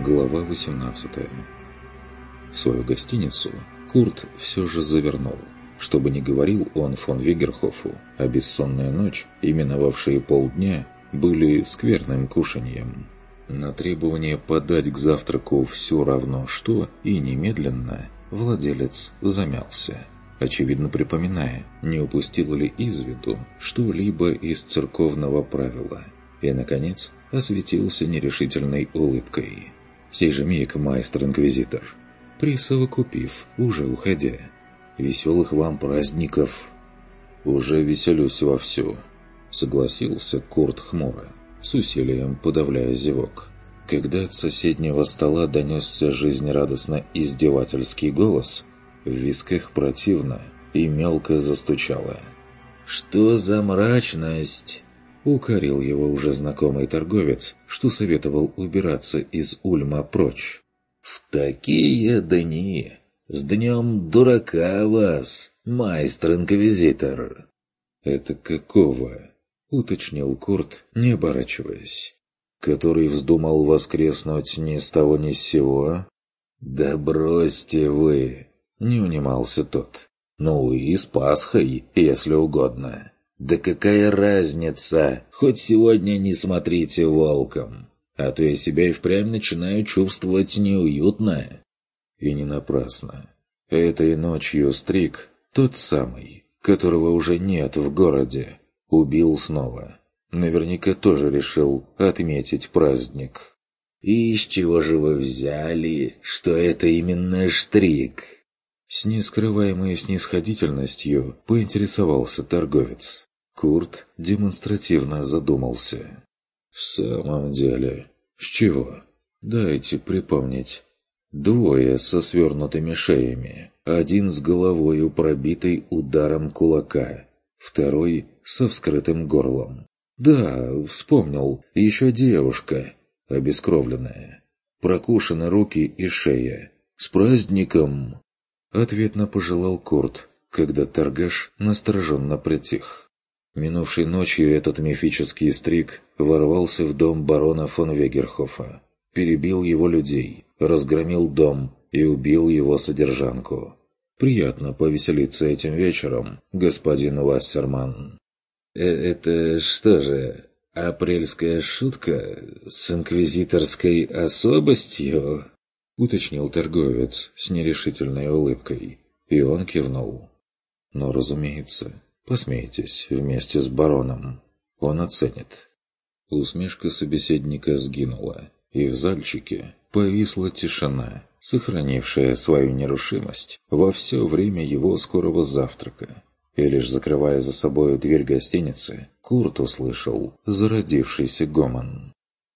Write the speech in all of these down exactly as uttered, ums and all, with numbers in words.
Глава восемнадцатая. В свою гостиницу Курт все же завернул. Что бы ни говорил он фон Вегерхофу, а бессонная ночь, именовавшие полдня, были скверным кушаньем. На требование подать к завтраку все равно что и немедленно владелец замялся, очевидно припоминая, не упустил ли из виду что-либо из церковного правила, и, наконец, осветился нерешительной улыбкой. Сей же миг майстер-инквизитор, присовокупив, уже уходя: «Веселых вам праздников!» «Уже веселюсь вовсю», — согласился Курт хмуро, с усилием подавляя зевок, когда от соседнего стола донесся жизнерадостно издевательский голос, в висках противно и мелко застучало. «Что за мрачность?» — укорил его уже знакомый торговец, что советовал убираться из Ульма прочь. «В такие дни! С днем дурака вас, майстер-инквизитор!» «Это какого?» — уточнил Курт, не оборачиваясь. «Который вздумал воскреснуть ни с того ни с сего?» «Да бросьте вы!» — не унимался тот. «Ну и с Пасхой, если угодно. Да какая разница, хоть сегодня не смотрите волком, а то я себя и впрямь начинаю чувствовать неуютно». И не напрасно. Этой ночью Стрик, тот самый, которого уже нет в городе, убил снова. Наверняка тоже решил отметить праздник. «И из чего же вы взяли, что это именно Штрик?» С нескрываемой снисходительностью поинтересовался торговец. Курт демонстративно задумался. «В самом деле, с чего? Дайте припомнить. Двое со свернутыми шеями, один с головою пробитой ударом кулака, второй со вскрытым горлом. Да, вспомнил, еще девушка, обескровленная. Прокушены руки и шея. С праздником!» Ответно пожелал Курт, когда торгаш настороженно притих. Минувшей ночью этот мифический Стрик ворвался в дом барона фон Вегерхофа, перебил его людей, разгромил дом и убил его содержанку. Приятно повеселиться этим вечером, господин Вассерман. Э «Это что же, апрельская шутка с инквизиторской особостью?» — уточнил торговец с нерешительной улыбкой, и он кивнул. «Но, разумеется, посмейтесь вместе с бароном. Он оценит». Усмешка собеседника сгинула, и в зальчике повисла тишина, сохранившая свою нерушимость во все время его скорого завтрака. И лишь закрывая за собою дверь гостиницы, Курт услышал зародившийся гомон.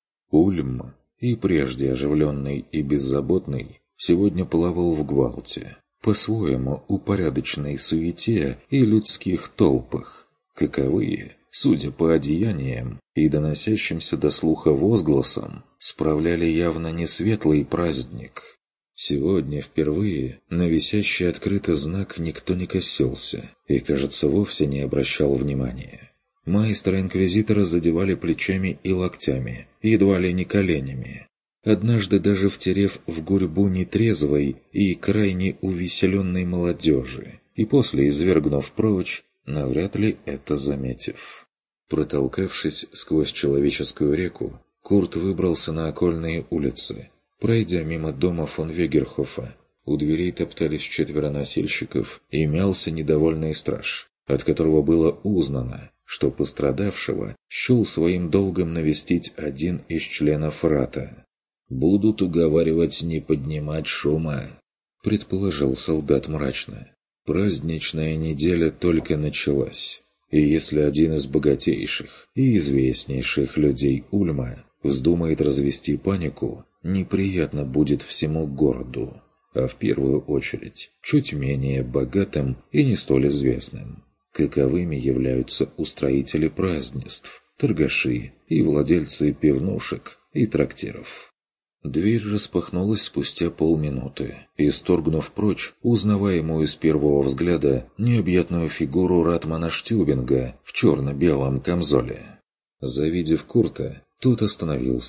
Ульм, и прежде оживленный и беззаботный, сегодня плавал в гвалте, по-своему упорядоченной суете и людских толпах, каковые, судя по одеяниям и доносящимся до слуха возгласам, справляли явно не светлый праздник. Сегодня впервые на висящий открытый знак никто не косился и, кажется, вовсе не обращал внимания. Майстра-инквизитора задевали плечами и локтями, едва ли не коленями. Однажды даже втерев в гурьбу нетрезвой и крайне увеселенной молодежи, и после извергнув прочь, навряд ли это заметив. Протолкавшись сквозь человеческую реку, Курт выбрался на окольные улицы. Пройдя мимо дома фон Вегерхофа, у дверей топтались четверо носильщиков и мялся недовольный страж, от которого было узнано, что пострадавшего счел своим долгом навестить один из членов рата. «Будут уговаривать не поднимать шума», — предположил солдат мрачно. Праздничная неделя только началась, и если один из богатейших и известнейших людей Ульма вздумает развести панику, неприятно будет всему городу, а в первую очередь чуть менее богатым и не столь известным, каковыми являются устроители празднеств, торгаши и владельцы пивнушек и трактиров. Дверь распахнулась спустя полминуты, исторгнув прочь узнаваемую с первого взгляда необъятную фигуру ратмана Штюбинга в черно-белом камзоле. Завидев Курта, тот остановился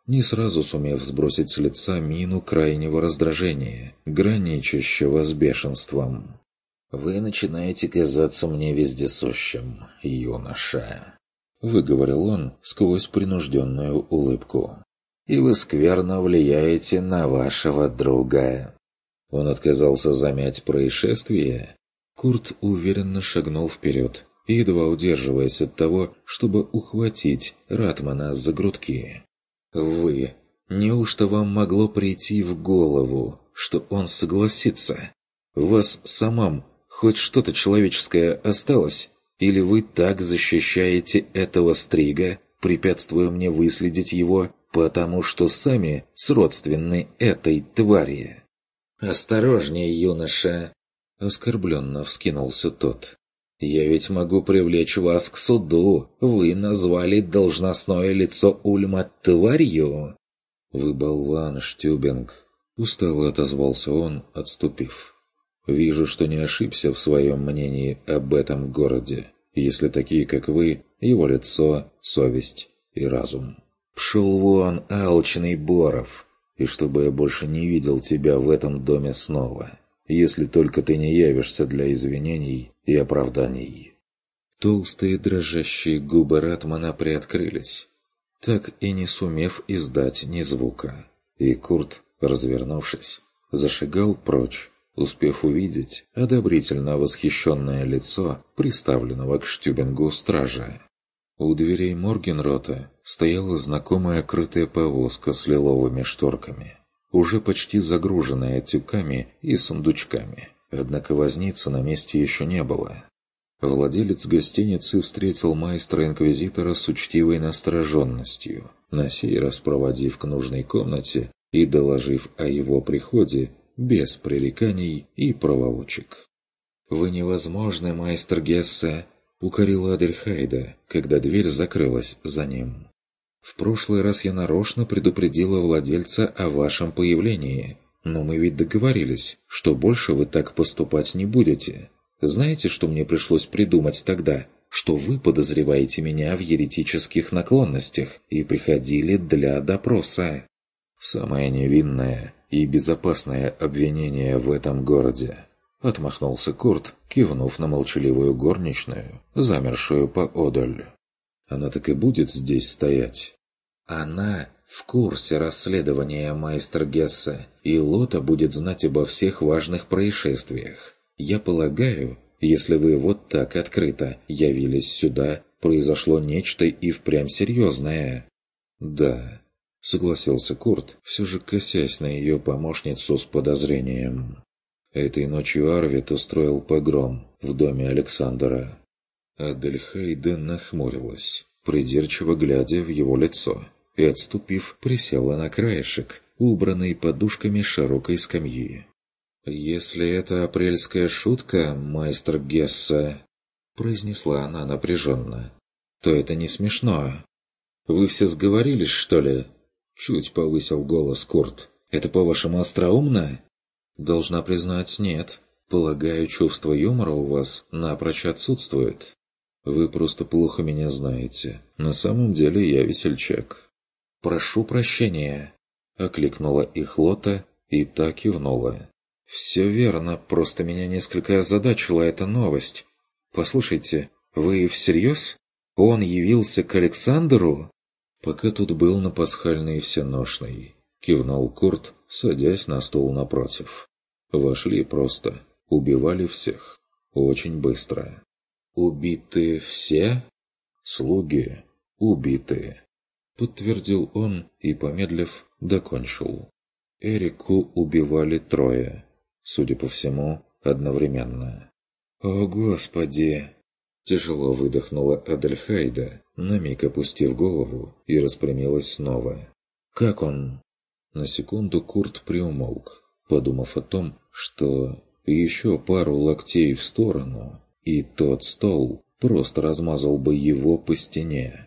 не сразу сумев сбросить с лица мину крайнего раздражения, граничащего с бешенством. «Вы начинаете казаться мне вездесущим, юноша», — выговорил он сквозь принужденную улыбку. «И вы скверно влияете на вашего друга». Он отказался замять происшествие. Курт уверенно шагнул вперед, едва удерживаясь от того, чтобы ухватить Ратмана за грудки. «Вы, неужто вам могло прийти в голову, что он согласится? В вас самом хоть что-то человеческое осталось? Или вы так защищаете этого стрига, препятствуя мне выследить его, потому что сами сродственны этой твари?» «Осторожнее, юноша!» — оскорбленно вскинулся тот. «Я ведь могу привлечь вас к суду. Вы назвали должностное лицо Ульма тварью!» «Вы болван, Штюбинг!» — устало отозвался он, отступив. «Вижу, что не ошибся в своем мнении об этом городе, если такие, как вы, его лицо, совесть и разум. Пшел вон, алчный Боров, и чтобы я больше не видел тебя в этом доме снова, если только ты не явишься для извинений и оправданий». Толстые дрожащие губы Ратмана приоткрылись, так и не сумев издать ни звука, и Курт, развернувшись, зашагал прочь, успев увидеть одобрительно восхищенное лицо приставленного к Штюбингу стража. У дверей Моргенрота стояла знакомая крытая повозка с лиловыми шторками, уже почти загруженная тюками и сундучками, однако возницы на месте еще не было. Владелец гостиницы встретил майстра-инквизитора с учтивой настороженностью, на сей раз проводив к нужной комнате и доложив о его приходе без пререканий и проволочек. «Вы невозможны, майстер Гессе!» — укорила Адельхайда, когда дверь закрылась за ним. «В прошлый раз я нарочно предупредила владельца о вашем появлении, но мы ведь договорились, что больше вы так поступать не будете. Знаете, что мне пришлось придумать тогда? Что вы подозреваете меня в еретических наклонностях и приходили для допроса». «Самое невинное и безопасное обвинение в этом городе», — отмахнулся Курт, кивнув на молчаливую горничную, замершую поодаль. «Она так и будет здесь стоять?» «Она в курсе расследования, майстер Гессе, и Лота будет знать обо всех важных происшествиях. Я полагаю, если вы вот так открыто явились сюда, произошло нечто и впрямь серьезное». «Да», — согласился Курт, все же косясь на ее помощницу с подозрением. «Этой ночью Арвид устроил погром в доме Александра». Адельхейда нахмурилась, придирчиво глядя в его лицо, и, отступив, присела на краешек, убранный подушками широкой скамьи. «Если это апрельская шутка, майстер Гессе», — произнесла она напряженно, — «то это не смешно. Вы все сговорились, что ли?» — чуть повысил голос Курт. «Это, по-вашему, остроумно?» «Должна признать, нет. Полагаю, чувство юмора у вас напрочь отсутствует. Вы просто плохо меня знаете. На самом деле я весельчак». «Прошу прощения», — окликнула их Лота и та кивнула. «Все верно, просто меня несколько озадачила эта новость. Послушайте, вы всерьез? Он явился к Александру?» «Пока тут был на пасхальный всеношный», — кивнул Курт, садясь на стул напротив. «Вошли просто, убивали всех. Очень быстро». «Убиты все?» «Слуги убиты», — подтвердил он и, помедлив, докончил. «Эрику убивали трое, судя по всему, одновременно». «О, Господи!» — тяжело выдохнула Адельхайда, на миг опустив голову, и распрямилась снова. «Как он?» На секунду Курт приумолк, подумав о том, что еще пару локтей в сторону, и тот стол просто размазал бы его по стене.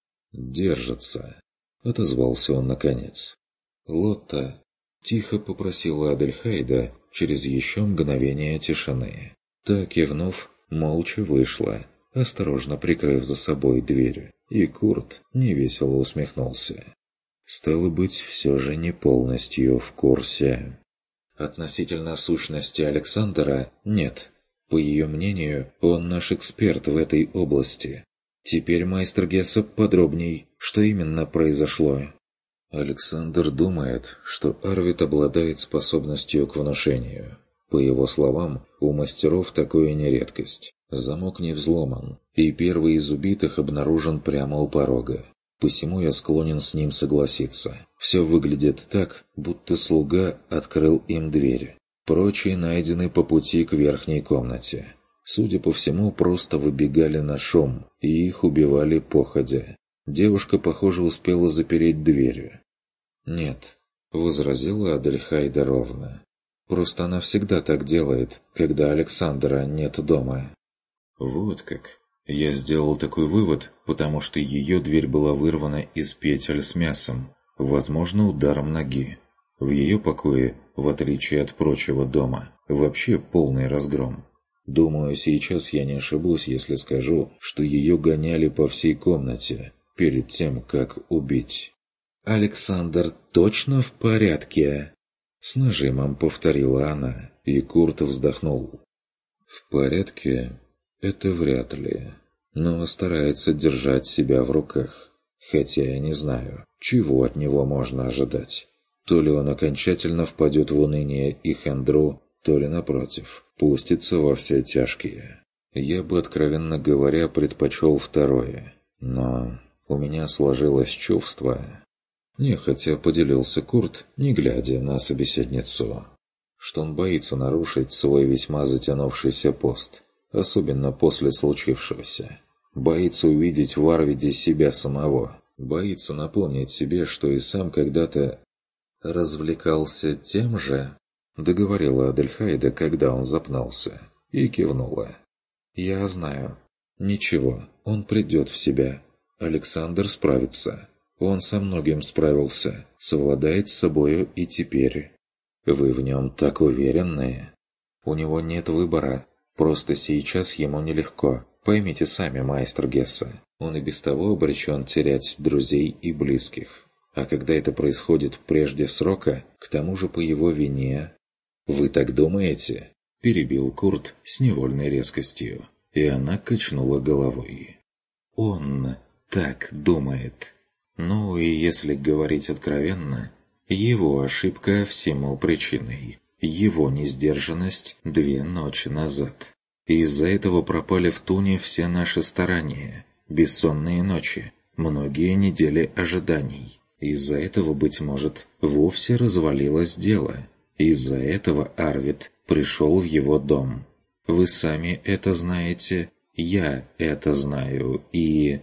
«Держится», — отозвался он наконец. «Лотта», — тихо попросила Адельхайда через еще мгновение тишины. Та, кивнув, молча вышла, осторожно прикрыв за собой дверь, и Курт невесело усмехнулся. Стало быть, все же не полностью в курсе. Относительно сущности Александра нет. По ее мнению, он наш эксперт в этой области. Теперь, майстер Гесса, подробней, что именно произошло. Александр думает, что Арвид обладает способностью к внушению. По его словам, у мастеров такое не редкость. Замок не взломан, и первый из убитых обнаружен прямо у порога. Посему я склонен с ним согласиться. Все выглядит так, будто слуга открыл им дверь. Прочие найдены по пути к верхней комнате. Судя по всему, просто выбегали на шум, и их убивали походя. Девушка, похоже, успела запереть дверь. «Нет», — возразила Адельхайда ровно. «Просто она всегда так делает, когда Александра нет дома». «Вот как. Я сделал такой вывод, потому что ее дверь была вырвана из петель с мясом, возможно, ударом ноги. В ее покое, в отличие от прочего дома, вообще полный разгром. Думаю, сейчас я не ошибусь, если скажу, что ее гоняли по всей комнате, перед тем, как убить». «Александр точно в порядке?» С нажимом повторила она, и Курт вздохнул. «В порядке? Это вряд ли. Но старается держать себя в руках. Хотя я не знаю, чего от него можно ожидать. То ли он окончательно впадет в уныние и хандру, то ли, напротив, пустится во все тяжкие. Я бы, откровенно говоря, предпочел второе. Но у меня сложилось чувство...» Нехотя поделился Курт, не глядя на собеседницу, что он боится нарушить свой весьма затянувшийся пост, особенно после случившегося. Боится увидеть в Арвиде себя самого, боится напомнить себе, что и сам когда-то развлекался тем же, договорила Адельхайда, когда он запнулся, и кивнула. «Я знаю. Ничего, он придет в себя. Александр справится. Он со многим справился, совладает с собою и теперь. Вы в нем так уверенны? У него нет выбора, просто сейчас ему нелегко. Поймите сами, майстер Гесса, он и без того обречен терять друзей и близких. А когда это происходит прежде срока, к тому же по его вине... «Вы так думаете?» – перебил Курт с невольной резкостью, и она качнула головой. «Он так думает». Ну и если говорить откровенно, его ошибка всему причиной, его несдержанность две ночи назад. Из-за этого пропали в туне все наши старания, бессонные ночи, многие недели ожиданий. Из-за этого, быть может, вовсе развалилось дело. Из-за этого Арвид пришел в его дом. Вы сами это знаете, я это знаю, и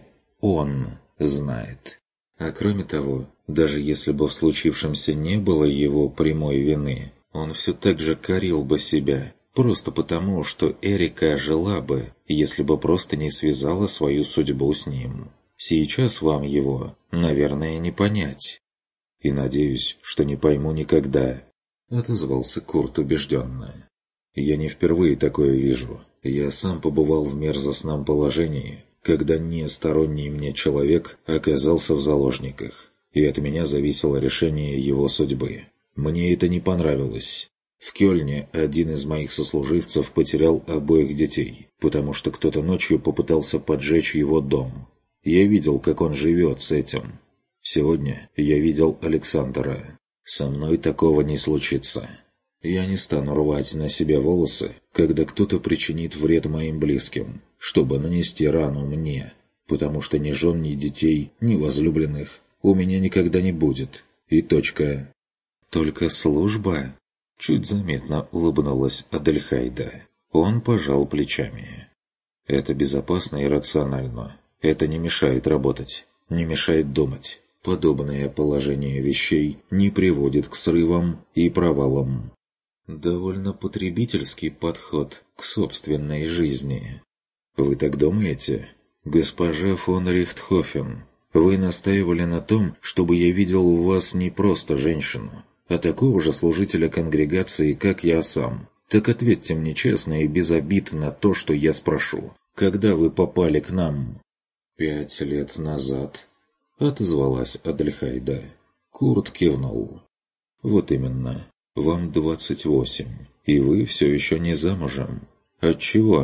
он знает. А кроме того, даже если бы в случившемся не было его прямой вины, он все так же корил бы себя, просто потому, что Эрика жила бы, если бы просто не связала свою судьбу с ним. Сейчас вам его, наверное, не понять. И надеюсь, что не пойму никогда, — отозвался Курт убежденно. Я не впервые такое вижу. Я сам побывал в мерзостном положении, когда несторонний мне человек оказался в заложниках, и от меня зависело решение его судьбы. Мне это не понравилось. В Кёльне один из моих сослуживцев потерял обоих детей, потому что кто-то ночью попытался поджечь его дом. Я видел, как он живет с этим. Сегодня я видел Александра. Со мной такого не случится. Я не стану рвать на себе волосы, когда кто-то причинит вред моим близким, чтобы нанести рану мне, потому что ни жен, ни детей, ни возлюбленных у меня никогда не будет. И точка. Только служба? Чуть заметно улыбнулась Адельхайда. Он пожал плечами. Это безопасно и рационально. Это не мешает работать, не мешает думать. Подобное положение вещей не приводит к срывам и провалам. Довольно потребительский подход к собственной жизни. Вы так думаете? Госпожа фон Рихтхофен, вы настаивали на том, чтобы я видел у вас не просто женщину, а такого же служителя конгрегации, как я сам. Так ответьте мне честно и без обид на то, что я спрошу. Когда вы попали к нам? Пять лет назад, отозвалась Адельхайда. Курт кивнул. «Вот именно. Вам двадцать восемь, и вы все еще не замужем. Отчего?»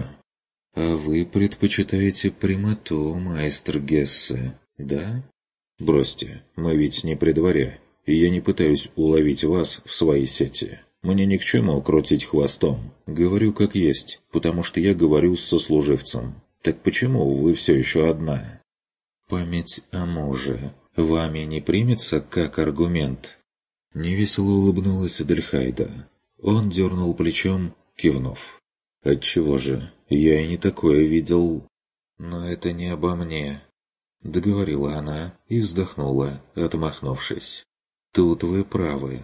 «А вы предпочитаете прямоту, майстер Гессе, да?» «Бросьте, мы ведь не при дворе, и я не пытаюсь уловить вас в свои сети. Мне ни к чему крутить хвостом. Говорю как есть, потому что я говорю с сослуживцем. Так почему вы все еще одна?» «Память о муже вами не примется как аргумент?» Невесело улыбнулась Адельхайда. Он дернул плечом, кивнув. «Отчего же? Я и не такое видел». «Но это не обо мне», — договорила она и вздохнула, отмахнувшись. «Тут вы правы.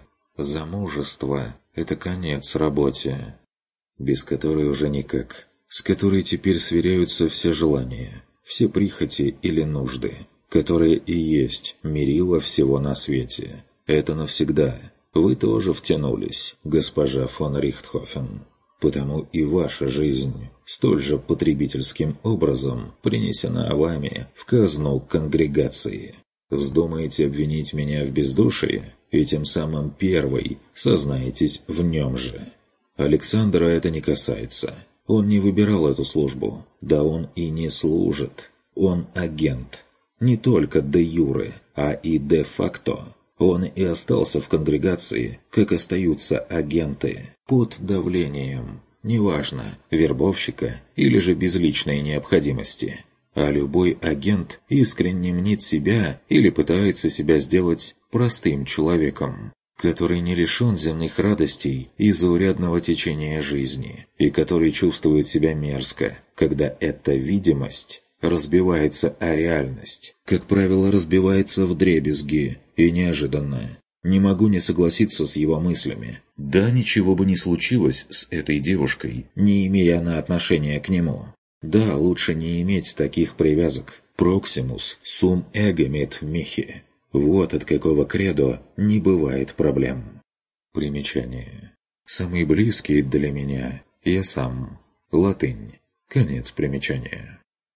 Замужество — это конец работе, без которой уже никак, с которой теперь сверяются все желания, все прихоти или нужды, которые и есть мерило всего на свете. Это навсегда. Вы тоже втянулись, госпожа фон Рихтхофен. Потому и ваша жизнь столь же потребительским образом принесена вами в казну конгрегации. Вздумаете обвинить меня в бездушии, и тем самым первый сознаетесь в нем же. Александра это не касается. Он не выбирал эту службу. Да он и не служит. Он агент. Не только де юре, а и де факто. Он и остался в конгрегации, как остаются агенты, под давлением, неважно, вербовщика или же без личной необходимости. А любой агент искренне мнит себя или пытается себя сделать простым человеком, который не лишен земных радостей и заурядного течения жизни, и который чувствует себя мерзко, когда эта видимость разбивается о реальность, как правило, разбивается вдребезги, и неожиданно. Не могу не согласиться с его мыслями. Да, ничего бы не случилось с этой девушкой, не имея она отношения к нему. Да, лучше не иметь таких привязок. Проксимус сум эгомет михи. Вот от какого кредо не бывает проблем. Примечание. Самый близкий для меня я сам. Латынь. Конец примечания.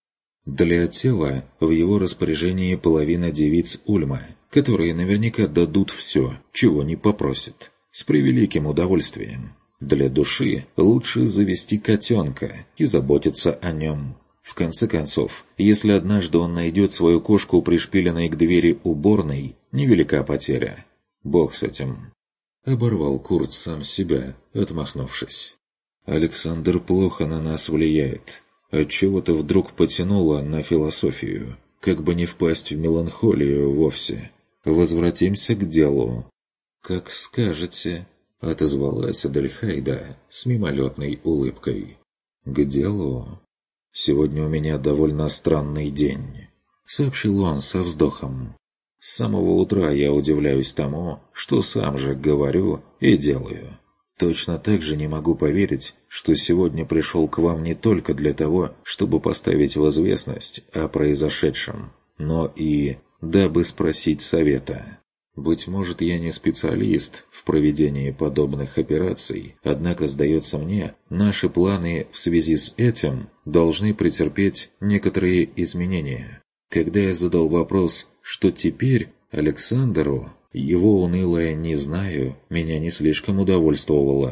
Для тела в его распоряжении половина девиц Ульма, которые наверняка дадут все, чего не попросят, с превеликим удовольствием. Для души лучше завести котенка и заботиться о нем. В конце концов, если однажды он найдет свою кошку, пришпиленной к двери уборной, невелика потеря. Бог с этим. Оборвал Курт сам себя, отмахнувшись. Александр плохо на нас влияет. Отчего-то вдруг потянуло на философию, как бы не впасть в меланхолию вовсе. Возвратимся к делу. «Как скажете», — отозвалась Адельхайда с мимолетной улыбкой. «К делу? Сегодня у меня довольно странный день», — сообщил он со вздохом. «С самого утра я удивляюсь тому, что сам же говорю и делаю. Точно так же не могу поверить, что сегодня пришел к вам не только для того, чтобы поставить в известность о произошедшем, но и дабы спросить совета. Быть может, я не специалист в проведении подобных операций, однако, сдается мне, наши планы в связи с этим должны претерпеть некоторые изменения. Когда я задал вопрос, что теперь Александру, его унылое «не знаю» меня не слишком удовольствовало.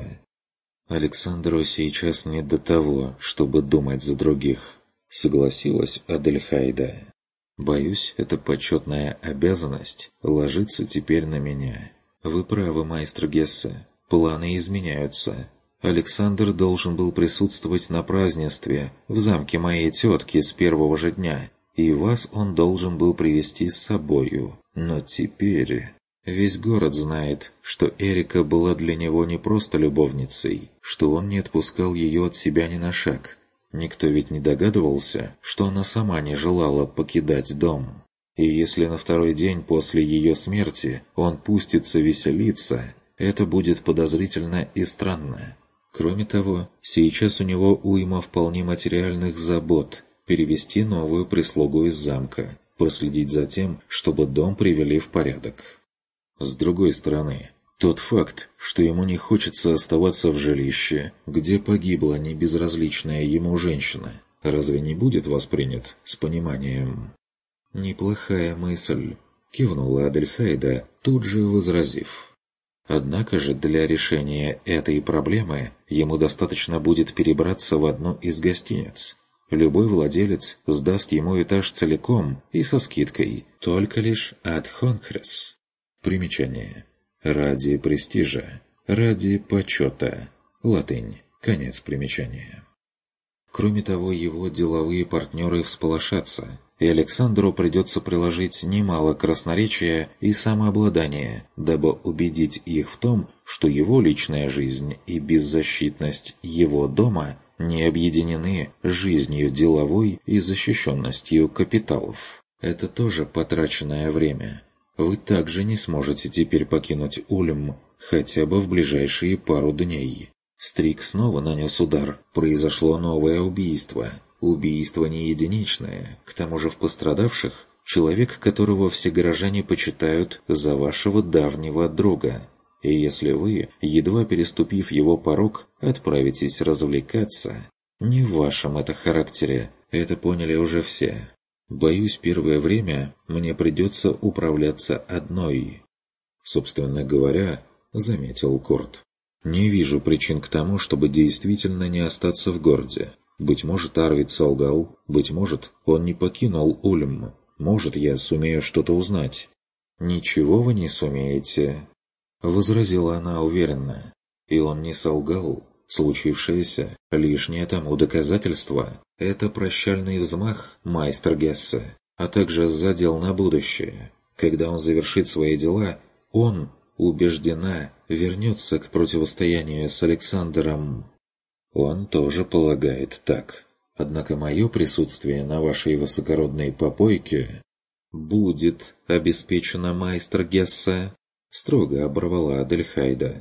«Александру сейчас не до того, чтобы думать за других», — согласилась Адельхайда. «Боюсь, эта почетная обязанность ложится теперь на меня. Вы правы, майстер Гессе, планы изменяются. Александр должен был присутствовать на празднестве в замке моей тетки с первого же дня, и вас он должен был привести с собою. Но теперь... Весь город знает, что Эрика была для него не просто любовницей, что он не отпускал ее от себя ни на шаг. Никто ведь не догадывался, что она сама не желала покидать дом. И если на второй день после ее смерти он пустится веселиться, это будет подозрительно и странно. Кроме того, сейчас у него уйма вполне материальных забот перевести новую прислугу из замка, проследить за тем, чтобы дом привели в порядок. С другой стороны, тот факт, что ему не хочется оставаться в жилище, где погибла небезразличная ему женщина, разве не будет воспринят с пониманием? «Неплохая мысль», — кивнула Адельхайда, тут же возразив. Однако же для решения этой проблемы ему достаточно будет перебраться в одну из гостиниц. Любой владелец сдаст ему этаж целиком и со скидкой, только лишь ad honcres. Примечание. Ради престижа, ради почета. Латынь. Конец примечания. Кроме того, его деловые партнеры всполошатся, и Александру придется приложить немало красноречия и самообладания, дабы убедить их в том, что его личная жизнь и беззащитность его дома не объединены с жизнью деловой и защищенностью капиталов. Это тоже потраченное время. Вы также не сможете теперь покинуть Ульм хотя бы в ближайшие пару дней. Стрик снова нанес удар. Произошло новое убийство. Убийство не единичное. К тому же в пострадавших человек, которого все горожане почитают за вашего давнего друга. И если вы, едва переступив его порог, отправитесь развлекаться, не в вашем это характере, это поняли уже все. Боюсь, первое время мне придется управляться одной. Собственно говоря, заметил Курт, не вижу причин к тому, чтобы действительно не остаться в городе. Быть может, Арвид солгал, быть может, он не покинул Ульм. Может, я сумею что-то узнать. Ничего вы не сумеете, возразила она уверенно. И он не солгал. Случившееся — лишнее тому доказательство. Это прощальный взмах майстер Гессе, а также задел на будущее. Когда он завершит свои дела, он, убеждена, вернется к противостоянию с Александром. Он тоже полагает так. Однако мое присутствие на вашей высокородной попойке будет обеспечено майстер Гессе, строго оборвала Адельхайда.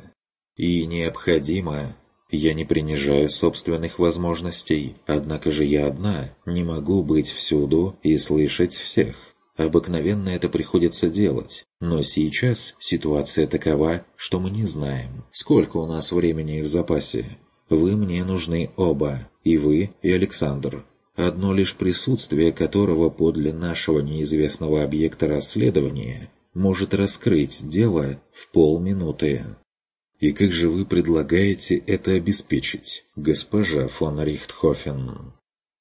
И необходимо. Я не принижаю собственных возможностей, однако же я одна не могу быть всюду и слышать всех. Обыкновенно это приходится делать, но сейчас ситуация такова, что мы не знаем, сколько у нас времени в запасе. Вы мне нужны оба, и вы, и Александр. Одно лишь присутствие которого подле нашего неизвестного объекта расследования может раскрыть дело в полминуты. И как же вы предлагаете это обеспечить, госпожа фон Рихтхофен?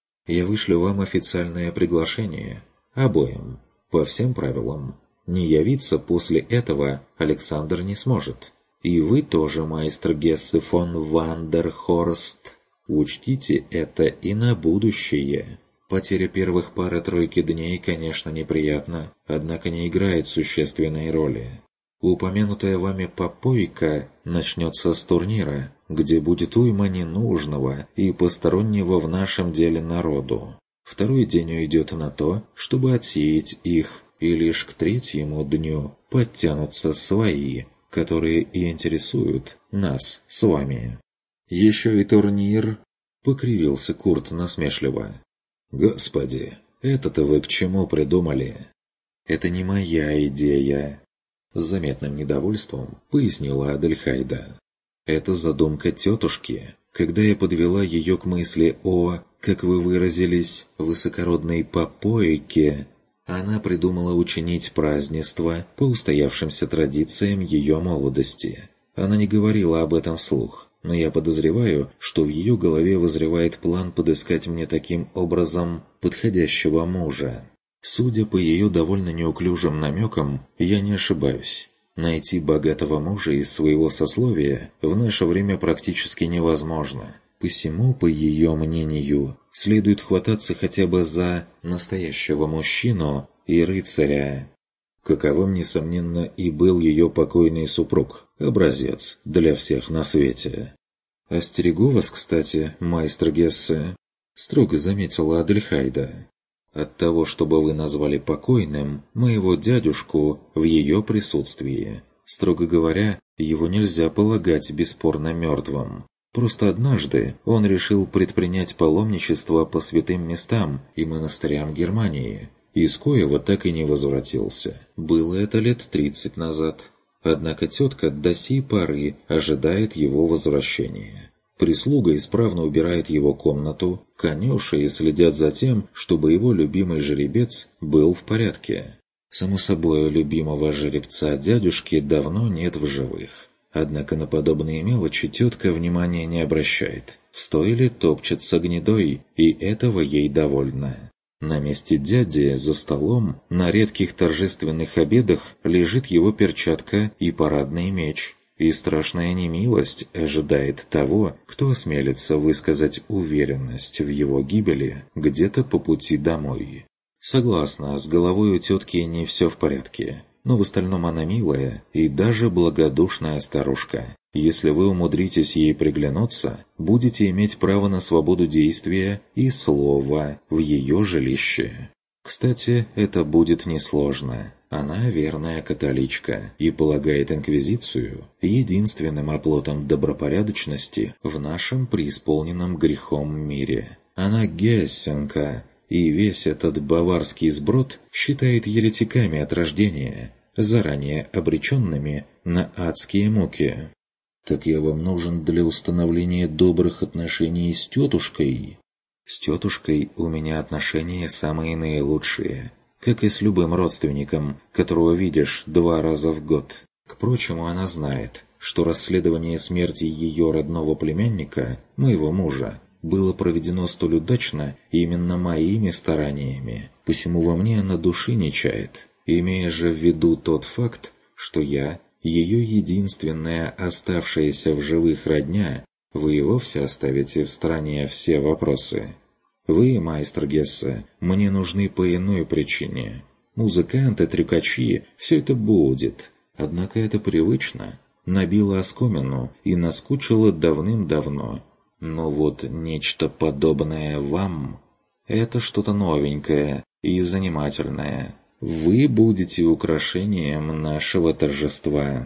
Я вышлю вам официальное приглашение, обоим, по всем правилам. Не явиться после этого Александр не сможет. И вы тоже, майстер Гессе фон Вандерхорст. Учтите это и на будущее. Потеря первых пары-тройки дней, конечно, неприятна, однако не играет существенной роли. Упомянутая вами попойка начнется с турнира, где будет уйма ненужного и постороннего в нашем деле народу. Второй день уйдет на то, чтобы отсеять их, и лишь к третьему дню подтянутся свои, которые и интересуют нас с вами. «Еще и турнир?» — покривился Курт насмешливо. «Господи, это-то вы к чему придумали?» «Это не моя идея», — с заметным недовольством пояснила Адельхайда. «Это задумка тетушки, когда я подвела ее к мысли о, как вы выразились, высокородной попойке. Она придумала учинить празднество по устоявшимся традициям ее молодости. Она не говорила об этом вслух, но я подозреваю, что в ее голове возревает план подыскать мне таким образом подходящего мужа. Судя по ее довольно неуклюжим намекам, я не ошибаюсь. Найти богатого мужа из своего сословия в наше время практически невозможно. Посему, по ее мнению, следует хвататься хотя бы за настоящего мужчину и рыцаря. Каковым, несомненно, и был ее покойный супруг, образец для всех на свете. «Остерегу вас, кстати, майстер Гессе», — строго заметила Адельхайда. «От того, чтобы вы назвали покойным моего дядюшку в ее присутствии. Строго говоря, его нельзя полагать бесспорно мертвым. Просто однажды он решил предпринять паломничество по святым местам и монастырям Германии, из коего так и не возвратился. Было это лет тридцать назад. Однако тетка до сей поры ожидает его возвращения. Прислуга исправно убирает его комнату, конюши следят за тем, чтобы его любимый жеребец был в порядке. Само собой, любимого жеребца дядюшки давно нет в живых. Однако на подобные мелочи тетка внимания не обращает. В стойле топчется гнедой, и этого ей довольно. На месте дяди за столом на редких торжественных обедах лежит его перчатка и парадный меч. И страшная немилость ожидает того, кто осмелится высказать уверенность в его гибели где-то по пути домой. Согласна, с головой у тетки не все в порядке, но в остальном она милая и даже благодушная старушка. Если вы умудритесь ей приглянуться, будете иметь право на свободу действия и слова в ее жилище. Кстати, это будет несложно. Она верная католичка и полагает инквизицию единственным оплотом добропорядочности в нашем преисполненном грехом мире. Она гессенка, и весь этот баварский сброд считает еретиками от рождения, заранее обреченными на адские муки. «Так я вам нужен для установления добрых отношений с тетушкой?» «С тетушкой у меня отношения самые наилучшие, как и с любым родственником, которого видишь два раза в год. К прочему, она знает, что расследование смерти ее родного племянника, моего мужа, было проведено столь удачно именно моими стараниями, посему во мне она души не чает, имея же в виду тот факт, что я, ее единственная оставшаяся в живых родня, вы и вовсе оставите в стороне все вопросы. Вы, майстер Гессе, мне нужны по иной причине. Музыканты, трюкачи – все это будет. Однако это привычно, набило оскомину и наскучило давным-давно. Но вот нечто подобное вам – это что-то новенькое и занимательное. Вы будете украшением нашего торжества.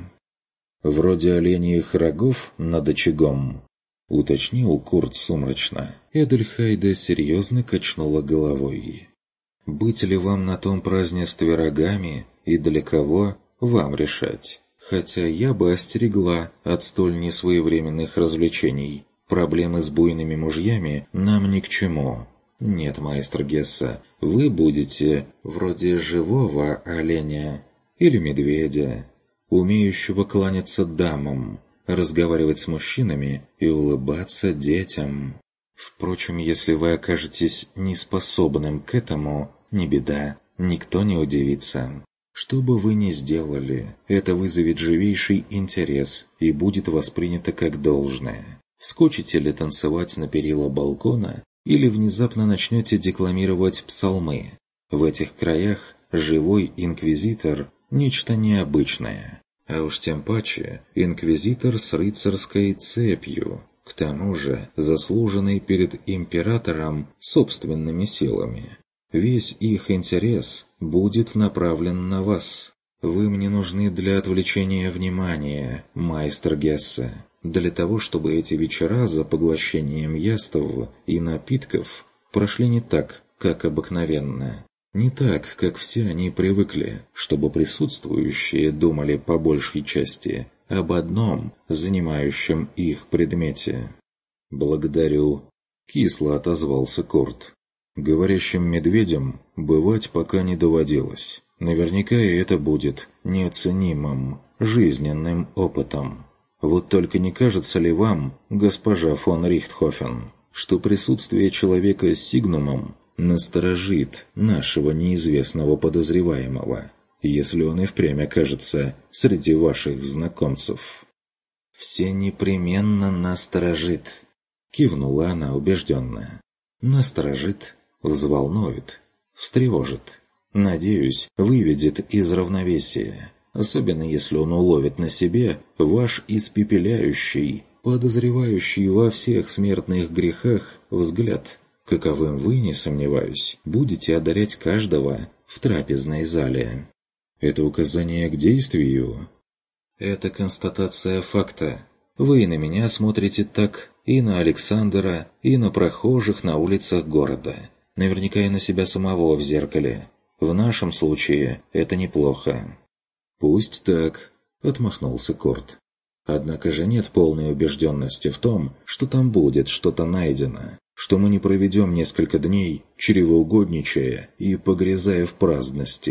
Вроде оленьих рогов над очагом, уточнил Курт сумрачно. Эдельхайда серьезно качнула головой. Быть ли вам на том празднестве рогами и для кого, вам решать. Хотя я бы остерегла от столь несвоевременных развлечений. Проблемы с буйными мужьями нам ни к чему. Нет, майстер Гессе, вы будете вроде живого оленя или медведя, умеющего кланяться дамам, разговаривать с мужчинами и улыбаться детям. Впрочем, если вы окажетесь неспособным к этому, не беда, никто не удивится. Что бы вы ни сделали, это вызовет живейший интерес и будет воспринято как должное. Вскочите ли танцевать на перила балкона или внезапно начнете декламировать псалмы. В этих краях живой инквизитор – нечто необычное. А уж тем паче инквизитор с рыцарской цепью, к тому же заслуженный перед императором собственными силами. Весь их интерес будет направлен на вас. Вы мне нужны для отвлечения внимания, майстер Гессе. Для того, чтобы эти вечера за поглощением яств и напитков прошли не так, как обыкновенно. Не так, как все они привыкли, чтобы присутствующие думали по большей части об одном, занимающем их предмете. «Благодарю», — кисло отозвался Курт. «Говорящим медведям бывать пока не доводилось. Наверняка и это будет неоценимым жизненным опытом. Вот только не кажется ли вам, госпожа фон Рихтхофен, что присутствие человека с сигнумом насторожит нашего неизвестного подозреваемого, если он и впрямь окажется среди ваших знакомцев?» «Все непременно насторожит», — кивнула она убежденно. «Насторожит, взволнует, встревожит. Надеюсь, выведет из равновесия. Особенно если он уловит на себе ваш испепеляющий, подозревающий во всех смертных грехах взгляд, каковым вы, не сомневаюсь, будете одарять каждого в трапезной зале». «Это указание к действию?» «Это констатация факта. Вы на меня смотрите так, и на Александра, и на прохожих на улицах города. Наверняка и на себя самого в зеркале. В нашем случае это неплохо». «Пусть так», — отмахнулся Курт. «Однако же нет полной убежденности в том, что там будет что-то найдено, что мы не проведем несколько дней, чревоугодничая и погрязая в праздности.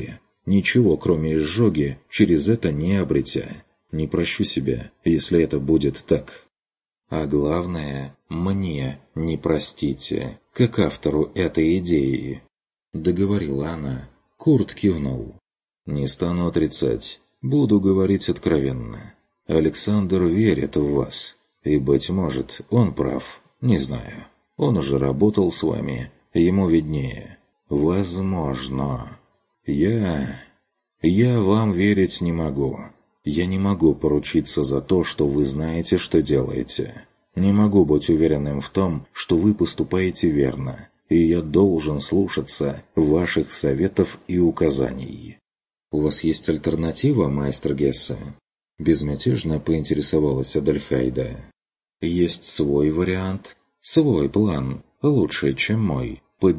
ничего кроме изжоги через это не обретя. Не прощу себя, если это будет так. А главное, мне не простите, как автору этой идеи. Договорила она. Курт кивнул. Не стану отрицать, буду говорить откровенно. Александр верит в вас, и, быть может, он прав, не знаю. Он уже работал с вами, ему виднее. Возможно. Я... Я вам верить не могу. Я не могу поручиться за то, что вы знаете, что делаете. Не могу быть уверенным в том, что вы поступаете верно, и я должен слушаться ваших советов и указаний. У вас есть альтернатива, майстер Гессе? Безмятежно поинтересовалась Адельхайда. Есть свой вариант, свой план, лучше, чем мой.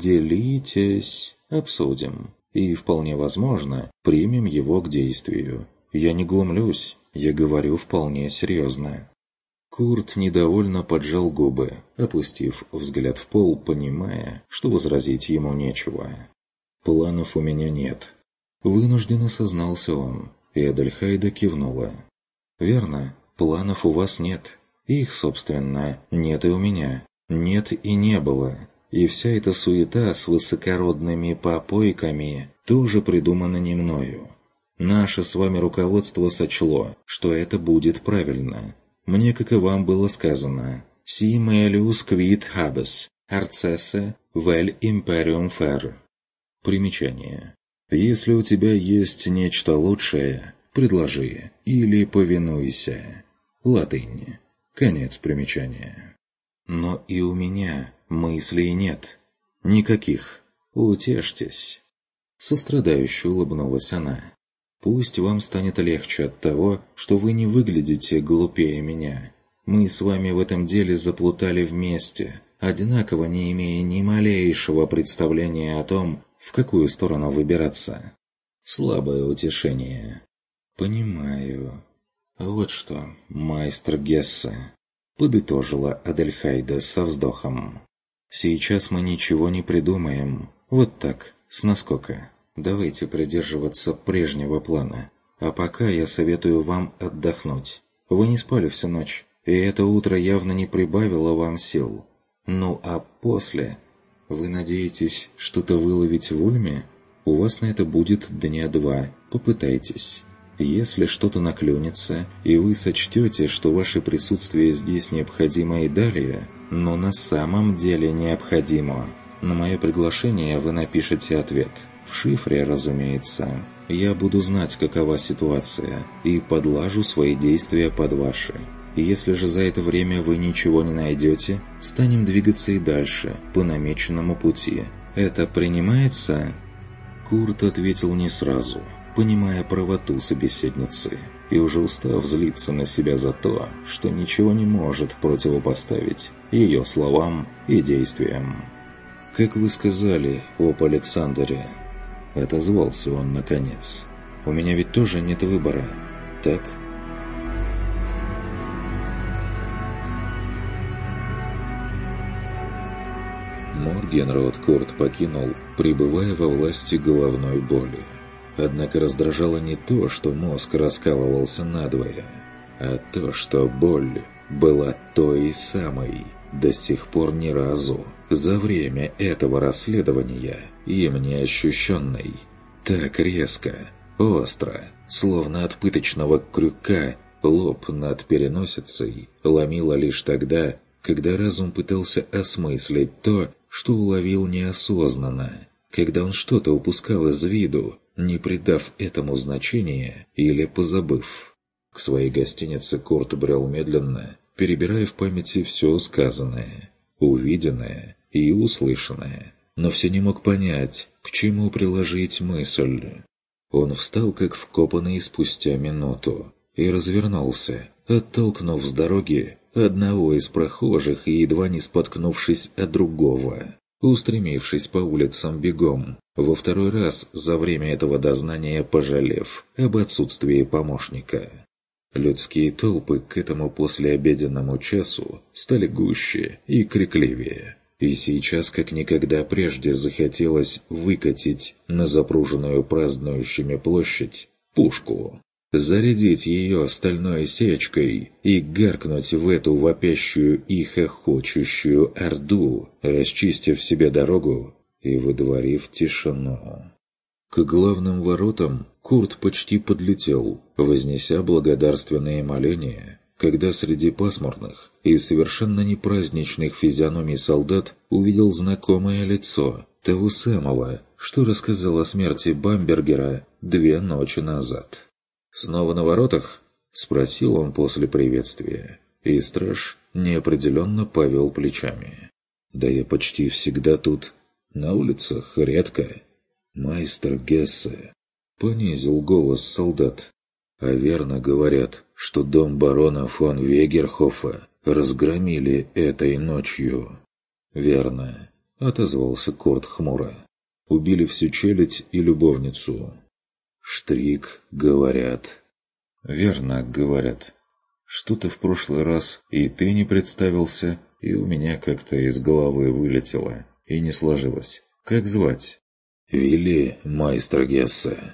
Поделитесь, обсудим, и, вполне возможно, примем его к действию. Я не глумлюсь, я говорю вполне серьезно. Курт недовольно поджал губы, опустив взгляд в пол, понимая, что возразить ему нечего. «Планов у меня нет», — вынужденно сознался он, и Адельхайда кивнула. «Верно, планов у вас нет. Их, собственно, нет и у меня. Нет и не было. И вся эта суета с высокородными попойками тоже придумана не мною. Наше с вами руководство сочло, что это будет правильно. Мне, как и вам, было сказано: «Si melius quid habes, arcesse vel imperium fer». Примечание. Если у тебя есть нечто лучшее, предложи или повинуйся. Латынь. Конец примечания. Но и у меня мыслей нет. Никаких. Утешьтесь. Сострадающе улыбнулась она. Пусть вам станет легче от того, что вы не выглядите глупее меня. Мы с вами в этом деле заплутали вместе, одинаково не имея ни малейшего представления о том, в какую сторону выбираться. Слабое утешение. Понимаю. Вот что, майстер Гессе, подытожила Адельхайда со вздохом. Сейчас мы ничего не придумаем. Вот так, с наскока. Давайте придерживаться прежнего плана. А пока я советую вам отдохнуть. Вы не спали всю ночь, и это утро явно не прибавило вам сил. Ну а после... Вы надеетесь что-то выловить в Ульме? У вас на это будет дня два. Попытайтесь. Если что-то наклюнется, и вы сочтете, что ваше присутствие здесь необходимо и далее, но на самом деле необходимо, на мое приглашение вы напишите ответ. В шифре, разумеется. Я буду знать, какова ситуация, и подлажу свои действия под ваши. Если же за это время вы ничего не найдете, станем двигаться и дальше, по намеченному пути. Это принимается?» Курт ответил не сразу, понимая правоту собеседницы, и уже устав злиться на себя за то, что ничего не может противопоставить ее словам и действиям. «Как вы сказали об Александре?» — отозвался он наконец. «У меня ведь тоже нет выбора, так?» Моргенрод Курт покинул, пребывая во власти головной боли. Однако раздражало не то, что мозг раскалывался надвое, а то, что боль была той самой, до сих пор ни разу, за время этого расследования, им не ощущенной. Так резко, остро, словно от пыточного крюка, лоб над переносицей ломило лишь тогда, когда разум пытался осмыслить то, что уловил неосознанно, когда он что-то упускал из виду, не придав этому значения или позабыв. К своей гостинице Курт брел медленно, перебирая в памяти все сказанное, увиденное и услышанное, но все не мог понять, к чему приложить мысль. Он встал как вкопанный спустя минуту и развернулся, оттолкнув с дороги одного из прохожих и едва не споткнувшись от другого, устремившись по улицам бегом, во второй раз за время этого дознания пожалев об отсутствии помощника. Людские толпы к этому послеобеденному часу стали гуще и крикливее. И сейчас как никогда прежде захотелось выкатить на запруженную празднующими площадь пушку, зарядить ее стальной сечкой и гаркнуть в эту вопящую и хохочущую орду, расчистив себе дорогу и выдворив тишину. К главным воротам Курт почти подлетел, вознеся благодарственные моления, когда среди пасмурных и совершенно непраздничных физиономий солдат увидел знакомое лицо того самого, что рассказал о смерти Бамбергера две ночи назад. «Снова на воротах?» — спросил он после приветствия, и страж неопределенно повел плечами. «Да я почти всегда тут. На улицах редко». «Майстер Гессе», — понизил голос солдат. «А верно говорят, что дом барона фон Вегерхофа разгромили этой ночью». «Верно», — отозвался Курт хмуро. «Убили всю челядь и любовницу». «Штрик, говорят». «Верно, говорят. Что-то в прошлый раз и ты не представился, и у меня как-то из головы вылетело, и не сложилось. Как звать?» «Вилли, майстер Гессе».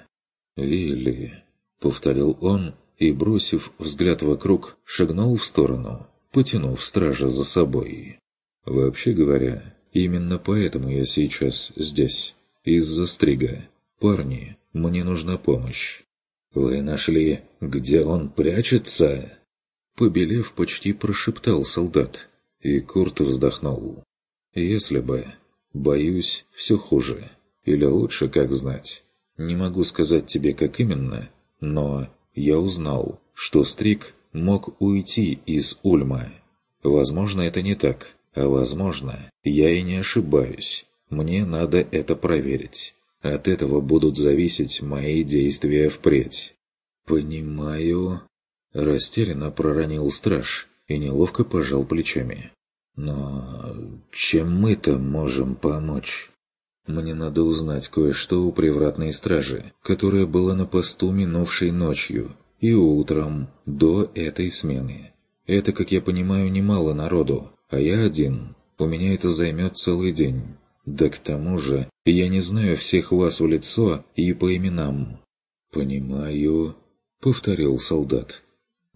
«Вилли», — повторил он и, бросив взгляд вокруг, шагнул в сторону, потянув стража за собой. «Вообще говоря, именно поэтому я сейчас здесь, из-за стрига. Парни, мне нужна помощь». «Вы нашли, где он прячется?» Побелев, почти прошептал солдат, и Курт вздохнул. «Если бы. Боюсь, все хуже. Или лучше, как знать. Не могу сказать тебе, как именно, но я узнал, что Стриг мог уйти из Ульма. Возможно, это не так, а возможно, я и не ошибаюсь. Мне надо это проверить. От этого будут зависеть мои действия впредь». «Понимаю...» Растерянно проронил страж и неловко пожал плечами. «Но чем мы-то можем помочь?» «Мне надо узнать кое-что у привратной стражи, которая была на посту минувшей ночью и утром до этой смены. Это, как я понимаю, немало народу, а я один. У меня это займет целый день. Да к тому же я не знаю всех вас в лицо и по именам». «Понимаю», — повторил солдат.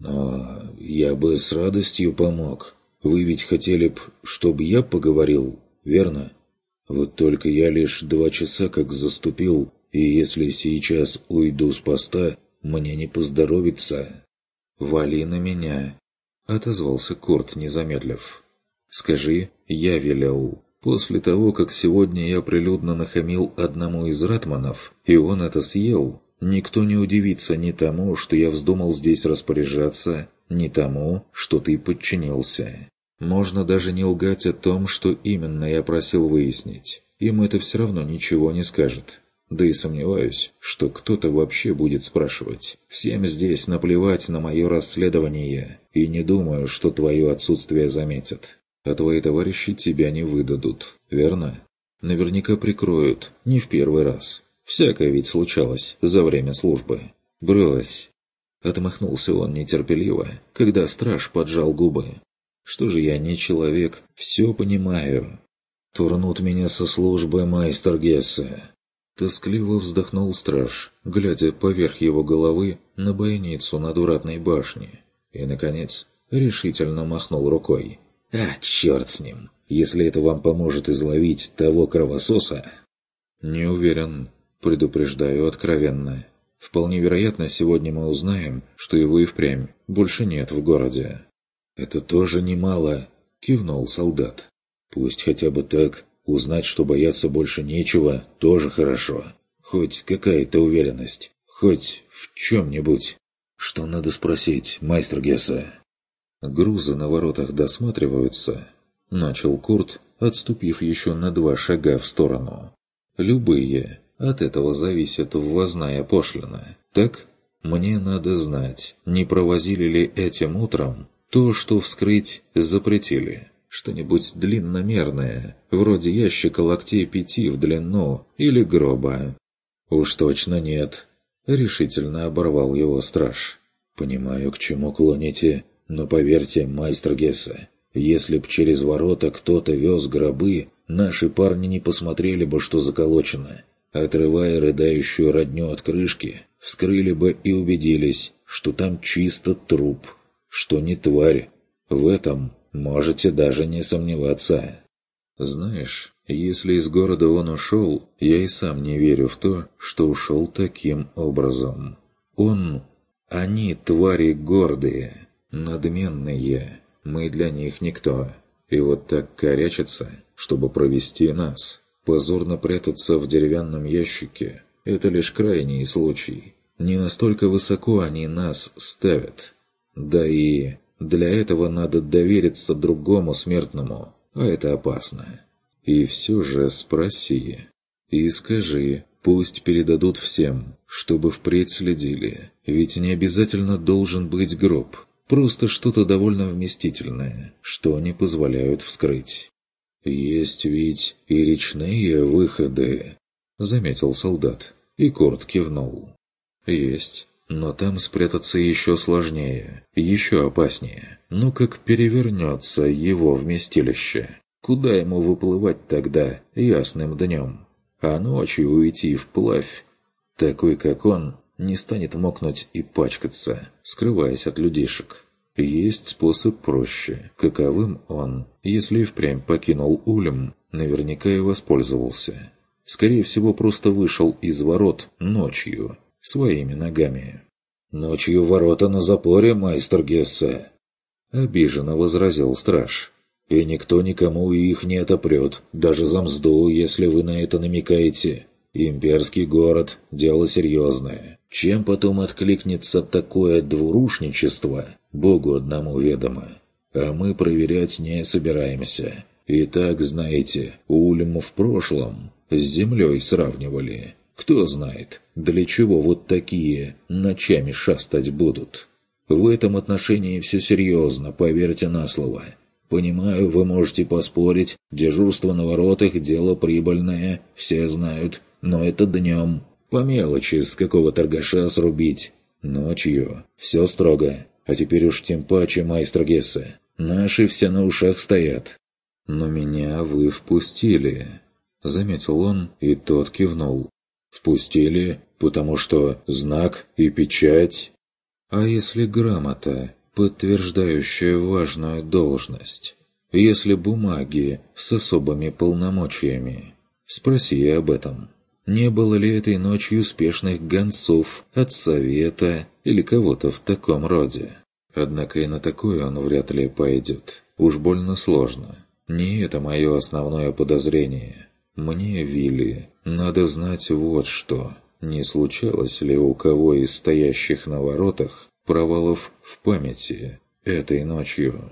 «Но я бы с радостью помог. Вы ведь хотели б, чтобы я поговорил, верно? Вот только я лишь два часа как заступил, и если сейчас уйду с поста, мне не поздоровится». «Вали на меня», — отозвался Курт, не замедлив. «Скажи, я велел. После того, как сегодня я прилюдно нахамил одному из ратманов, и он это съел, никто не удивится ни тому, что я вздумал здесь распоряжаться, ни тому, что ты подчинился. Можно даже не лгать о том, что именно я просил выяснить. Им это все равно ничего не скажет. Да и сомневаюсь, что кто-то вообще будет спрашивать. Всем здесь наплевать на мое расследование, и не думаю, что твое отсутствие заметят. А твои товарищи тебя не выдадут, верно? Наверняка прикроют, не в первый раз. Всякое ведь случалось за время службы. Брось!» Отмахнулся он нетерпеливо, когда страж поджал губы. «Что же я не человек, все понимаю». «Турнут меня со службы, майстер Гессе». Тоскливо вздохнул страж, глядя поверх его головы на бойницу надвратной башни. И, наконец, решительно махнул рукой. «А, черт с ним! Если это вам поможет изловить того кровососа...» «Не уверен. Предупреждаю откровенно. Вполне вероятно, сегодня мы узнаем, что его и впрямь больше нет в городе». «Это тоже немало», — кивнул солдат. «Пусть хотя бы так. Узнать, что бояться больше нечего, тоже хорошо. Хоть какая-то уверенность. Хоть в чем-нибудь. Что надо спросить, майстер Гессе?» «Грузы на воротах досматриваются», — начал Курт, отступив еще на два шага в сторону. «Любые. От этого зависит ввозная пошлина. Так? Мне надо знать, не провозили ли этим утром то, что вскрыть запретили. Что-нибудь длинномерное, вроде ящика локтей пяти в длину или гроба». «Уж точно нет», — решительно оборвал его страж. «Понимаю, к чему клоните, но поверьте, майстер Гессе, Если б через ворота кто-то вез гробы, наши парни не посмотрели бы, что заколочено. Отрывая рыдающую родню от крышки, вскрыли бы и убедились, что там чисто труп, что не тварь. В этом можете даже не сомневаться. Знаешь, если из города он ушел, я и сам не верю в то, что ушел таким образом. Он... Они твари гордые, надменные, мы для них никто. И вот так корячатся, чтобы провести нас. Позорно прятаться в деревянном ящике – это лишь крайний случай. Не настолько высоко они нас ставят. Да и для этого надо довериться другому смертному, а это опасно. И все же спроси. И скажи, пусть передадут всем, чтобы впредь следили. Ведь не обязательно должен быть гроб. Просто что-то довольно вместительное, что не позволяют вскрыть. «Есть ведь и речные выходы», — заметил солдат, и Курт кивнул. «Есть, но там спрятаться еще сложнее, еще опаснее. Ну как перевернется его вместилище? Куда ему выплывать тогда ясным днем? А ночью уйти вплавь? Такой, как он, не станет мокнуть и пачкаться, скрываясь от людишек. Есть способ проще, каковым он, если и впрямь покинул Улем, наверняка и воспользовался. Скорее всего, просто вышел из ворот ночью, своими ногами. «Ночью ворота на запоре, майстер Гессе!» — обиженно возразил страж. «И никто никому их не отопрет, даже за мзду, если вы на это намекаете. Имперский город – дело серьезное. Чем потом откликнется такое двурушничество, Богу одному ведомо. А мы проверять не собираемся. И так, знаете, Ульм в прошлом с землей сравнивали. Кто знает, для чего вот такие ночами шастать будут. В этом отношении все серьезно, поверьте на слово. Понимаю, вы можете поспорить, дежурство на воротах – дело прибыльное, все знают. Но это днем. По мелочи с какого торгаша срубить. Ночью. Все строго. А теперь уж тем паче, майстер Гессе. Наши все на ушах стоят. «Но меня вы впустили», — заметил он, и тот кивнул. «Впустили, потому что знак и печать. А если грамота, подтверждающая важную должность? Если бумаги с особыми полномочиями? Спроси об этом». Не было ли этой ночью успешных гонцов от совета или кого-то в таком роде? Однако и на такое он вряд ли пойдет. Уж больно сложно. Не это мое основное подозрение. Мне, Вилли, надо знать вот что. Не случалось ли у кого из стоящих на воротах провалов в памяти этой ночью?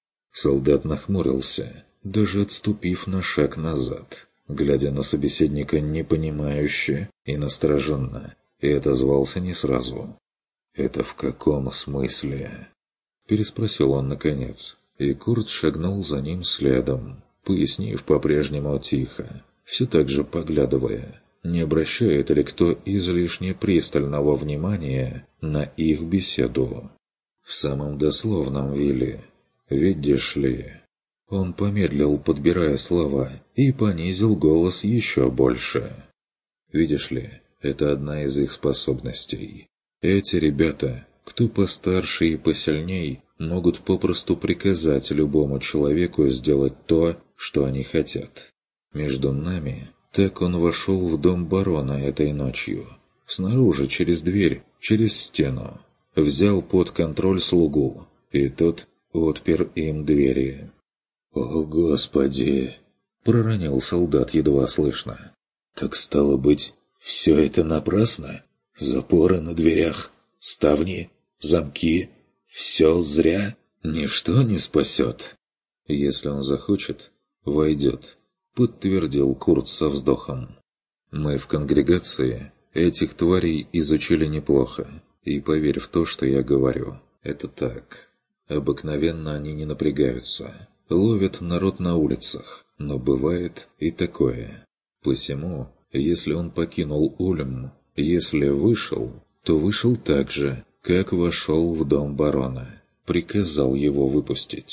Солдат нахмурился, даже отступив на шаг назад, глядя на собеседника непонимающе и настороженно, и отозвался не сразу. «Это в каком смысле?» – переспросил он наконец, и Курт шагнул за ним следом, пояснив по-прежнему тихо, все так же поглядывая, не обращает ли кто излишне пристального внимания на их беседу. «В самом дословном, Вилли, видишь ли...» Он помедлил, подбирая слова, и понизил голос еще больше. «Видишь ли, это одна из их способностей. Эти ребята, кто постарше и посильней, могут попросту приказать любому человеку сделать то, что они хотят. Между нами, так он вошел в дом барона этой ночью. Снаружи, через дверь, через стену. Взял под контроль слугу, и тот отпер им двери». «О, Господи!» — проронил солдат едва слышно. «Так стало быть, все это напрасно? Запоры на дверях, ставни, замки — все зря? Ничто не спасет?» «Если он захочет, войдет», — подтвердил Курт со вздохом. «Мы в конгрегации этих тварей изучили неплохо, и поверь в то, что я говорю, это так. Обыкновенно они не напрягаются». Ловят народ на улицах, но бывает и такое. Посему, если он покинул Ульм, если вышел, то вышел так же, как вошел в дом барона. Приказал его выпустить.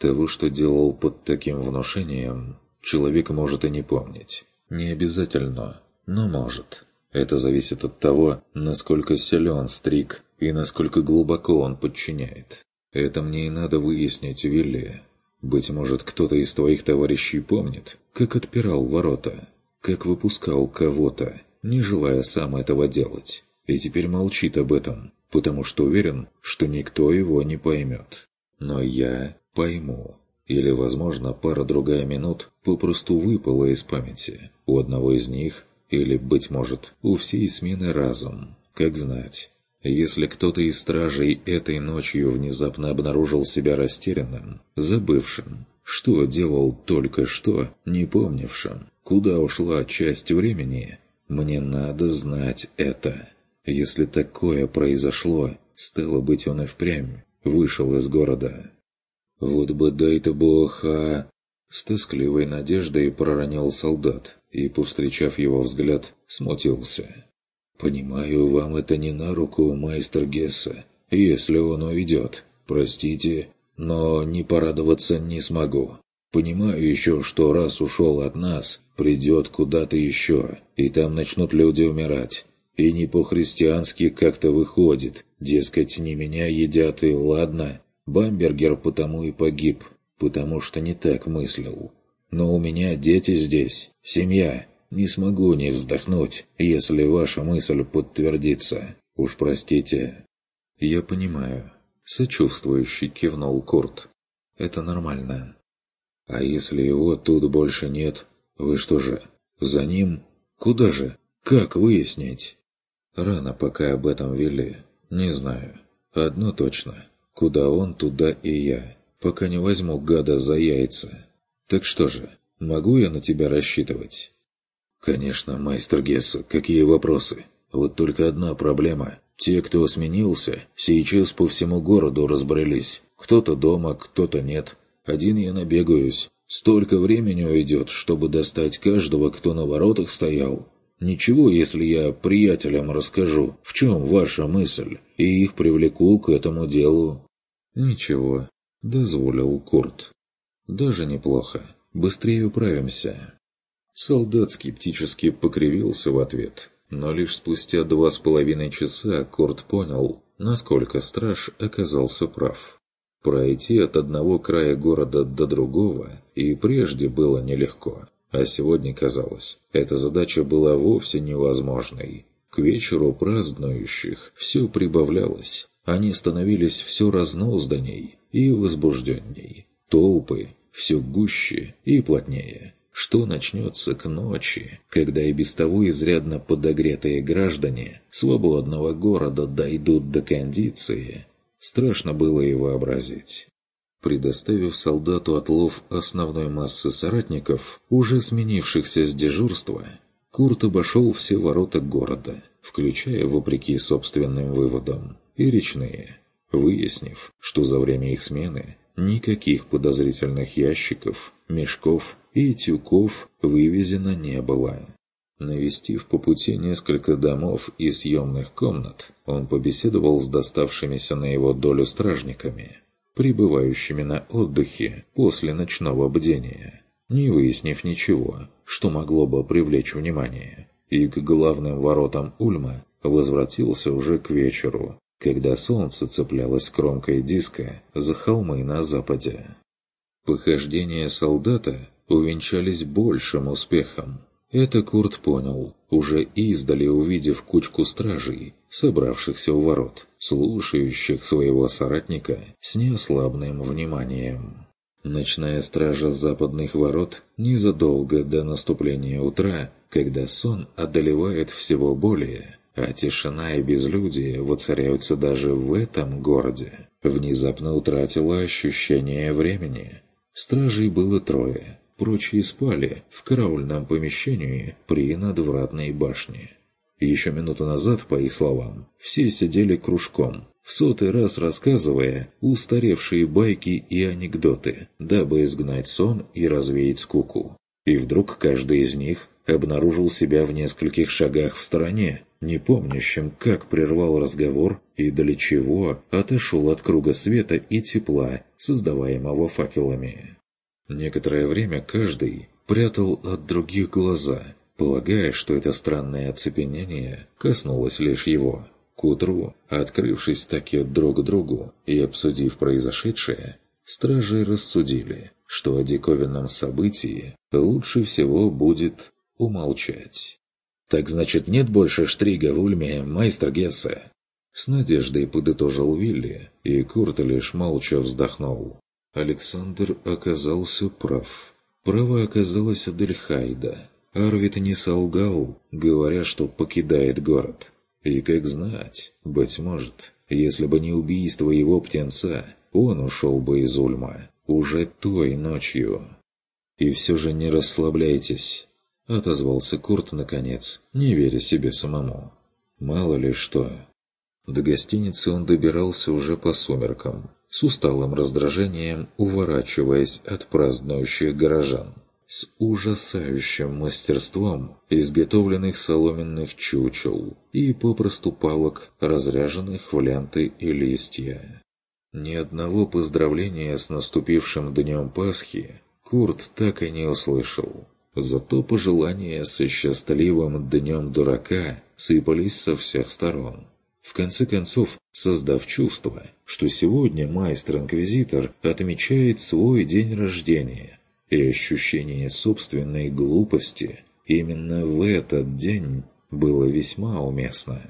Того, что делал под таким внушением, человек может и не помнить. Не обязательно, но может. Это зависит от того, насколько силен Стрик и насколько глубоко он подчиняет. Это мне и надо выяснить, Вилли. Быть может, кто-то из твоих товарищей помнит, как отпирал ворота, как выпускал кого-то, не желая сам этого делать, и теперь молчит об этом, потому что уверен, что никто его не поймет. Но я пойму. Или, возможно, пара-другая минут попросту выпала из памяти у одного из них, или, быть может, у всей смены разом, как знать. Если кто-то из стражей этой ночью внезапно обнаружил себя растерянным, забывшим, что делал только что, не помнившим, куда ушла часть времени, мне надо знать это. Если такое произошло, стало быть, он и впрямь вышел из города. Вот бы дай-то бог, а... С тоскливой надеждой проронил солдат и, повстречав его взгляд, смутился. «Понимаю, вам это не на руку, майстер Гесса, если он уйдет. Простите, но не порадоваться не смогу. Понимаю еще, что раз ушел от нас, придет куда-то еще, и там начнут люди умирать. И не по-христиански как-то выходит, дескать, не меня едят и ладно. Бамбергер потому и погиб, потому что не так мыслил. Но у меня дети здесь, семья». Не смогу не вздохнуть, если ваша мысль подтвердится. Уж простите». «Я понимаю», — сочувствующе кивнул Курт. «Это нормально». «А если его тут больше нет? Вы что же, за ним? Куда же? Как выяснить?» «Рано пока об этом вели. Не знаю. Одно точно. Куда он, туда и я. Пока не возьму гада за яйца. Так что же, могу я на тебя рассчитывать?» «Конечно, майстер Гесса, какие вопросы? Вот только одна проблема. Те, кто сменился, сейчас по всему городу разбрелись. Кто-то дома, кто-то нет. Один я набегаюсь. Столько времени уйдет, чтобы достать каждого, кто на воротах стоял. Ничего, если я приятелям расскажу, в чем ваша мысль, и их привлеку к этому делу». «Ничего», — дозволил Курт. «Даже неплохо. Быстрее управимся». Солдат скептически покривился в ответ, но лишь спустя два с половиной часа Курт понял, насколько страж оказался прав. Пройти от одного края города до другого и прежде было нелегко, а сегодня, казалось, эта задача была вовсе невозможной. К вечеру празднующих все прибавлялось, они становились все разнузданней и возбужденней, толпы все гуще и плотнее. Что начнется к ночи, когда и без того изрядно подогретые граждане свободного города дойдут до кондиции, страшно было и вообразить. Предоставив солдату отлов основной массы соратников, уже сменившихся с дежурства, Курт обошел все ворота города, включая, вопреки собственным выводам, и речные, выяснив, что за время их смены никаких подозрительных ящиков, мешков и тюков вывезено не было. Навестив по пути несколько домов и съемных комнат, он побеседовал с доставшимися на его долю стражниками, пребывающими на отдыхе после ночного бдения, не выяснив ничего, что могло бы привлечь внимание, и к главным воротам Ульма возвратился уже к вечеру, когда солнце цеплялось кромкой диска за холмы на западе. Похождения солдата увенчались большим успехом. Это Курт понял, уже издали увидев кучку стражей, собравшихся у ворот, слушающих своего соратника с неослабным вниманием. Ночная стража западных ворот незадолго до наступления утра, когда сон одолевает всего более, а тишина и безлюдие воцаряются даже в этом городе, внезапно утратила ощущение времени. Стражей было трое, прочие спали в караульном помещении при надвратной башне. Еще минуту назад, по их словам, все сидели кружком, в сотый раз рассказывая устаревшие байки и анекдоты, дабы изгнать сон и развеять скуку. И вдруг каждый из них обнаружил себя в нескольких шагах в стороне, непомнящим, как прервал разговор и для чего отошел от круга света и тепла, создаваемого факелами. Некоторое время каждый прятал от других глаза, полагая, что это странное оцепенение коснулось лишь его. К утру, открывшись таки друг другу и обсудив произошедшее, стражи рассудили, что о диковинном событии лучше всего будет умолчать. «Так значит, нет больше штрига в Ульме, майстер Гессе?» С надеждой подытожил Вилли, и Курт лишь молча вздохнул. Александр оказался прав. Право оказалось Адельхайда. Арвид не солгал, говоря, что покидает город. И как знать, быть может, если бы не убийство его птенца, он ушел бы из Ульма уже той ночью. «И все же не расслабляйтесь», — отозвался Курт наконец, не веря себе самому. «Мало ли что». До гостиницы он добирался уже по сумеркам, с усталым раздражением уворачиваясь от празднующих горожан, с ужасающим мастерством изготовленных соломенных чучел и попросту палок, разряженных в ленты и листья. Ни одного поздравления с наступившим днем Пасхи Курт так и не услышал. Зато пожелания со счастливым днем дурака сыпались со всех сторон. В конце концов, создав чувство, что сегодня майстер-инквизитор отмечает свой день рождения, и ощущение собственной глупости именно в этот день было весьма уместно.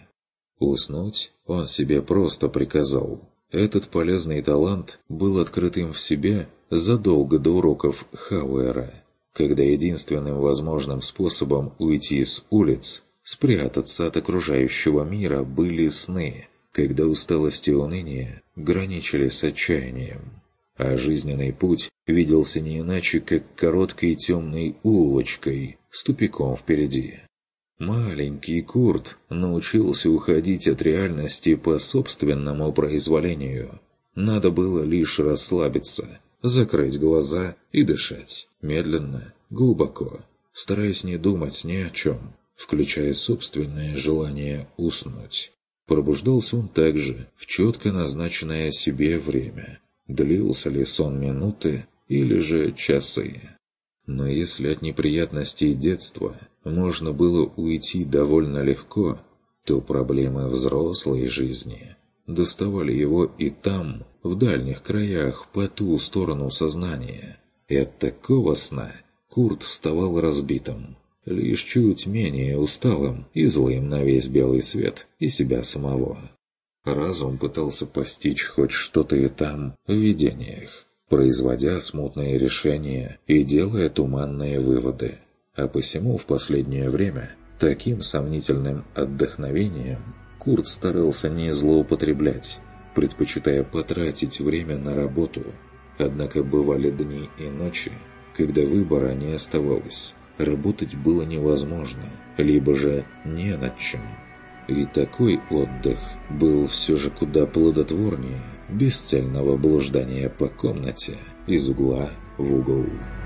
Уснуть он себе просто приказал. Этот полезный талант был открыт им в себе задолго до уроков Хауэра, когда единственным возможным способом уйти с улиц, спрятаться от окружающего мира, были сны, когда усталость и уныние граничили с отчаянием. А жизненный путь виделся не иначе, как короткой темной улочкой с тупиком впереди. Маленький Курт научился уходить от реальности по собственному произволению. Надо было лишь расслабиться, закрыть глаза и дышать, медленно, глубоко, стараясь не думать ни о чем, включая собственное желание уснуть. Пробуждался он также в четко назначенное себе время. Длился ли сон минуты или же часы? Но если от неприятностей детства можно было уйти довольно легко, то проблемы взрослой жизни доставали его и там, в дальних краях, по ту сторону сознания. И от такого сна Курт вставал разбитым, лишь чуть менее усталым и злым на весь белый свет и себя самого. Разум пытался постичь хоть что-то и там в видениях, производя смутные решения и делая туманные выводы. А посему в последнее время таким сомнительным отдохновением Курт старался не злоупотреблять, предпочитая потратить время на работу. Однако бывали дни и ночи, когда выбора не оставалось. Работать было невозможно, либо же не над чем. И такой отдых был все же куда плодотворнее бесцельного блуждания по комнате из угла в угол.